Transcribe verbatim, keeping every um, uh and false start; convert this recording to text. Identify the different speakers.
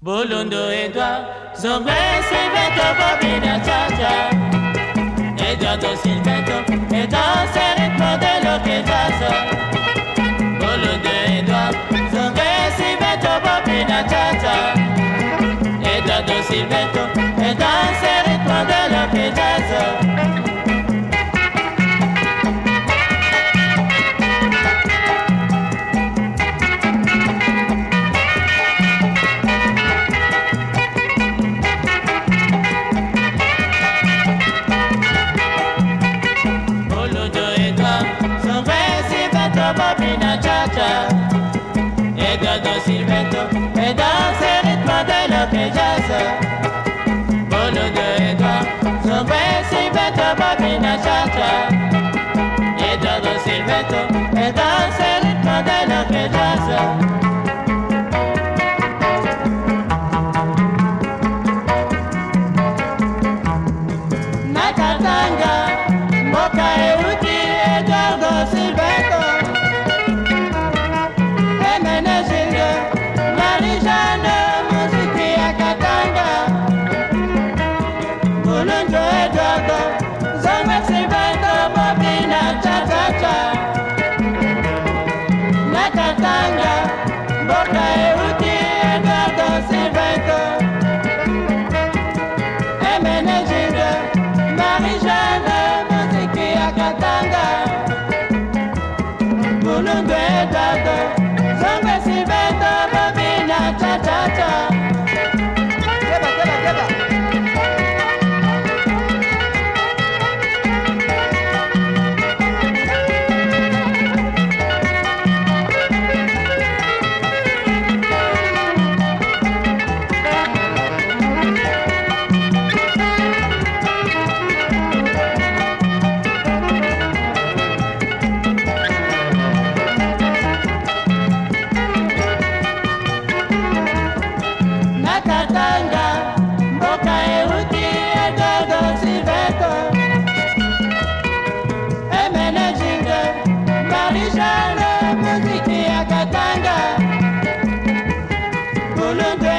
Speaker 1: Bolondo Edouard, Zongwe Silveto, Bobina Chacha, Eduardo Silveto, et dans ce rythme de l'orchestre. Bolondo Edouard, Zongwe Silveto, Bobina Chacha, Eduardo Silveto, et dans ce rythme de l'orchestre. Bobina Chacha, Eduardo Silveto, et dans ce rythme de l'orchestre. Bolondo Edouard, Zongwe Silveto, Bobina Chacha, Eduardo Silveto, et dans ce rythme de l'orchestre. Nakatanga, Moka Euti, Eduardo Silveto. Katanga, Bolondo